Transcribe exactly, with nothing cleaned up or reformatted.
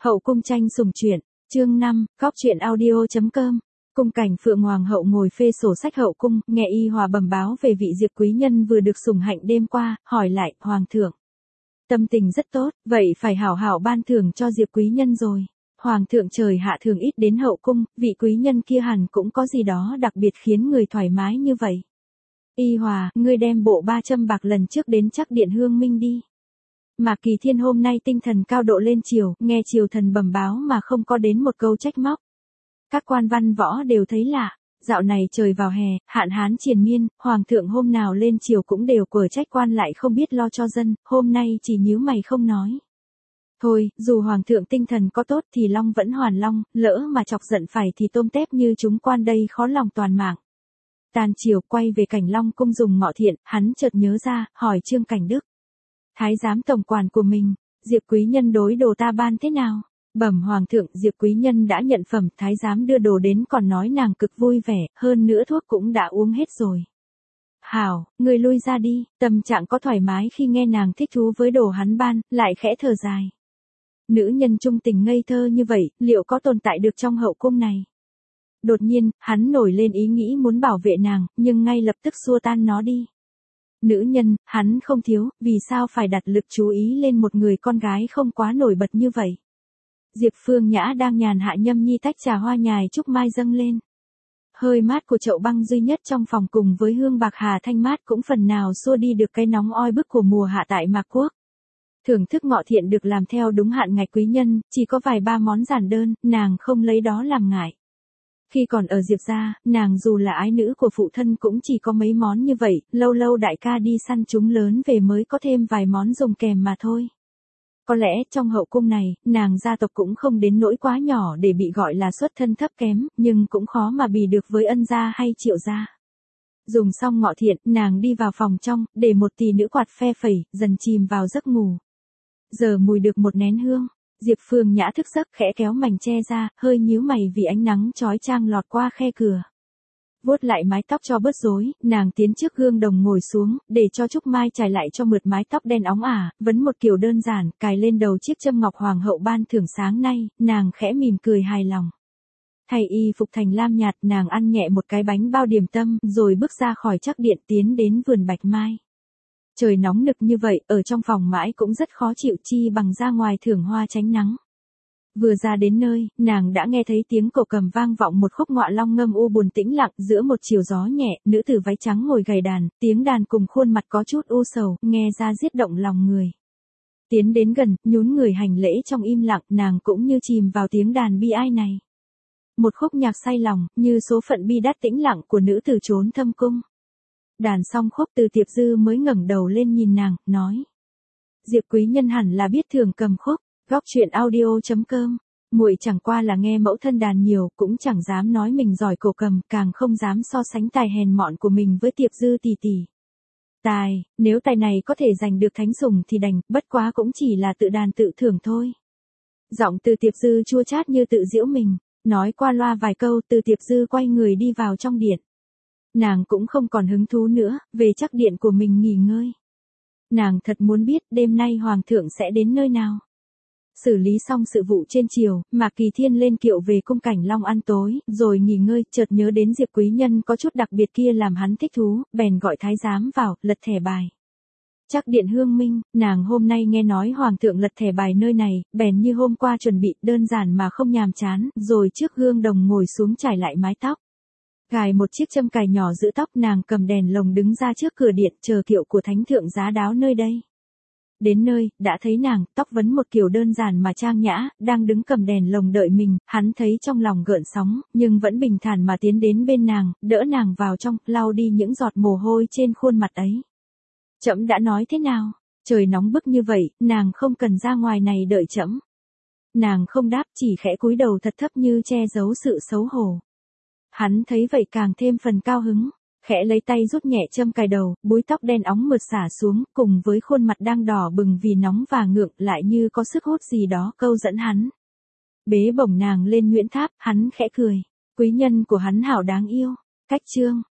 Hậu cung tranh sủng truyện, chương năm, góc truyện audio chấm com. Cung cảnh Phượng Hoàng hậu ngồi phê sổ sách hậu cung, nghe Y Hòa bẩm báo về vị Diệp quý nhân vừa được sủng hạnh đêm qua, hỏi lại, Hoàng thượng. Tâm tình rất tốt, vậy phải hảo hảo ban thưởng cho Diệp quý nhân rồi. Hoàng thượng trời hạ thường ít đến hậu cung, vị quý nhân kia hẳn cũng có gì đó đặc biệt khiến người thoải mái như vậy. Y Hòa, ngươi đem bộ ba châm bạc lần trước đến chắc điện Hương Minh đi. Mạc Kỳ Thiên hôm nay tinh thần cao độ lên triều, nghe triều thần bẩm báo mà không có đến một câu trách móc. Các quan văn võ đều thấy lạ, dạo này trời vào hè, hạn hán triền miên, hoàng thượng hôm nào lên triều cũng đều quở trách quan lại không biết lo cho dân, hôm nay chỉ nhíu mày không nói. Thôi, dù hoàng thượng tinh thần có tốt thì long vẫn hoàn long, lỡ mà chọc giận phải thì tôm tép như chúng quan đây khó lòng toàn mạng. Tàn chiều quay về Cảnh Long cung dùng ngọ thiện, hắn chợt nhớ ra, hỏi Trương Cảnh Đức. Thái giám tổng quản của mình, Diệp quý nhân đối đồ ta ban thế nào? Bẩm hoàng thượng, Diệp quý nhân đã nhận phẩm, thái giám đưa đồ đến còn nói nàng cực vui vẻ, hơn nữa thuốc cũng đã uống hết rồi. Hảo, người lui ra đi, tâm trạng có thoải mái khi nghe nàng thích thú với đồ hắn ban, lại khẽ thở dài. Nữ nhân trung tình ngây thơ như vậy, liệu có tồn tại được trong hậu cung này? Đột nhiên, hắn nổi lên ý nghĩ muốn bảo vệ nàng, nhưng ngay lập tức xua tan nó đi. Nữ nhân, hắn không thiếu, vì sao phải đặt lực chú ý lên một người con gái không quá nổi bật như vậy? Diệp Phương Nhã đang nhàn hạ nhâm nhi tách trà hoa nhài trúc mai dâng lên. Hơi mát của chậu băng duy nhất trong phòng cùng với hương bạc hà thanh mát cũng phần nào xua đi được cái nóng oi bức của mùa hạ tại Mạc Quốc. Thưởng thức ngọ thiện được làm theo đúng hạn ngạch quý nhân, chỉ có vài ba món giản đơn, nàng không lấy đó làm ngại. Khi còn ở Diệp gia, nàng dù là ái nữ của phụ thân cũng chỉ có mấy món như vậy, lâu lâu đại ca đi săn chúng lớn về mới có thêm vài món dùng kèm mà thôi. Có lẽ trong hậu cung này, nàng gia tộc cũng không đến nỗi quá nhỏ để bị gọi là xuất thân thấp kém, nhưng cũng khó mà bì được với Ân gia hay Triệu gia. Dùng xong ngọ thiện, nàng đi vào phòng trong, để một tỷ nữ quạt phe phẩy, dần chìm vào giấc ngủ. Giờ mùi được một nén hương. Diệp Phương Nhã thức giấc khẽ kéo mành che ra, hơi nhíu mày vì ánh nắng chói chang lọt qua khe cửa. Vuốt lại mái tóc cho bớt rối, nàng tiến trước gương đồng ngồi xuống, để cho Trúc Mai trải lại cho mượt mái tóc đen óng ả, vấn một kiểu đơn giản, cài lên đầu chiếc châm ngọc hoàng hậu ban thưởng sáng nay, nàng khẽ mỉm cười hài lòng. Thay y phục thành lam nhạt, nàng ăn nhẹ một cái bánh bao điểm tâm, rồi bước ra khỏi chắc điện tiến đến vườn bạch mai. Trời nóng nực như vậy, ở trong phòng mãi cũng rất khó chịu, chi bằng ra ngoài thưởng hoa tránh nắng. Vừa ra đến nơi, nàng đã nghe thấy tiếng cổ cầm vang vọng một khúc ngọa long ngâm u buồn tĩnh lặng giữa một chiều gió nhẹ, nữ tử váy trắng ngồi gầy đàn, tiếng đàn cùng khuôn mặt có chút u sầu, nghe ra giết động lòng người. Tiến đến gần, nhún người hành lễ trong im lặng, nàng cũng như chìm vào tiếng đàn bi ai này. Một khúc nhạc say lòng, như số phận bi đát tĩnh lặng của nữ tử trốn thâm cung. Đàn xong khúc Từ Tiệp Dư mới ngẩng đầu lên nhìn nàng, nói. Diệp quý nhân hẳn là biết thường cầm khúc, góc truyện audio chấm com. Muội chẳng qua là nghe mẫu thân đàn nhiều, cũng chẳng dám nói mình giỏi cổ cầm, càng không dám so sánh tài hèn mọn của mình với Tiệp Dư tỷ tỷ. Tài, nếu tài này có thể giành được thánh sủng thì đành, bất quá cũng chỉ là tự đàn tự thưởng thôi. Giọng Từ Tiệp Dư chua chát như tự giễu mình, nói qua loa vài câu, Từ Tiệp Dư quay người đi vào trong điện. Nàng cũng không còn hứng thú nữa, về chắc điện của mình nghỉ ngơi. Nàng thật muốn biết đêm nay hoàng thượng sẽ đến nơi nào. Xử lý xong sự vụ trên triều, Mạc Kỳ Thiên lên kiệu về cung Cảnh Long ăn tối, rồi nghỉ ngơi, chợt nhớ đến Diệp quý nhân có chút đặc biệt kia làm hắn thích thú, bèn gọi thái giám vào, lật thẻ bài. Chắc điện Hương Minh, nàng hôm nay nghe nói hoàng thượng lật thẻ bài nơi này, bèn như hôm qua chuẩn bị, đơn giản mà không nhàm chán, rồi trước gương đồng ngồi xuống trải lại mái tóc. Gài một chiếc châm cài nhỏ giữ tóc, nàng cầm đèn lồng đứng ra trước cửa điện chờ kiệu của thánh thượng giá đáo nơi đây. Đến nơi, đã thấy nàng, tóc vấn một kiểu đơn giản mà trang nhã, đang đứng cầm đèn lồng đợi mình, hắn thấy trong lòng gợn sóng, nhưng vẫn bình thản mà tiến đến bên nàng, đỡ nàng vào trong, lau đi những giọt mồ hôi trên khuôn mặt ấy. Trẫm đã nói thế nào? Trời nóng bức như vậy, nàng không cần ra ngoài này đợi trẫm. Nàng không đáp, chỉ khẽ cúi đầu thật thấp như che giấu sự xấu hổ. Hắn thấy vậy càng thêm phần cao hứng, khẽ lấy tay rút nhẹ châm cài đầu, búi tóc đen óng mượt xả xuống, cùng với khuôn mặt đang đỏ bừng vì nóng và ngượng, lại như có sức hút gì đó câu dẫn hắn. Bế bổng nàng lên Nguyễn Tháp, hắn khẽ cười, quý nhân của hắn hảo đáng yêu. Cách chương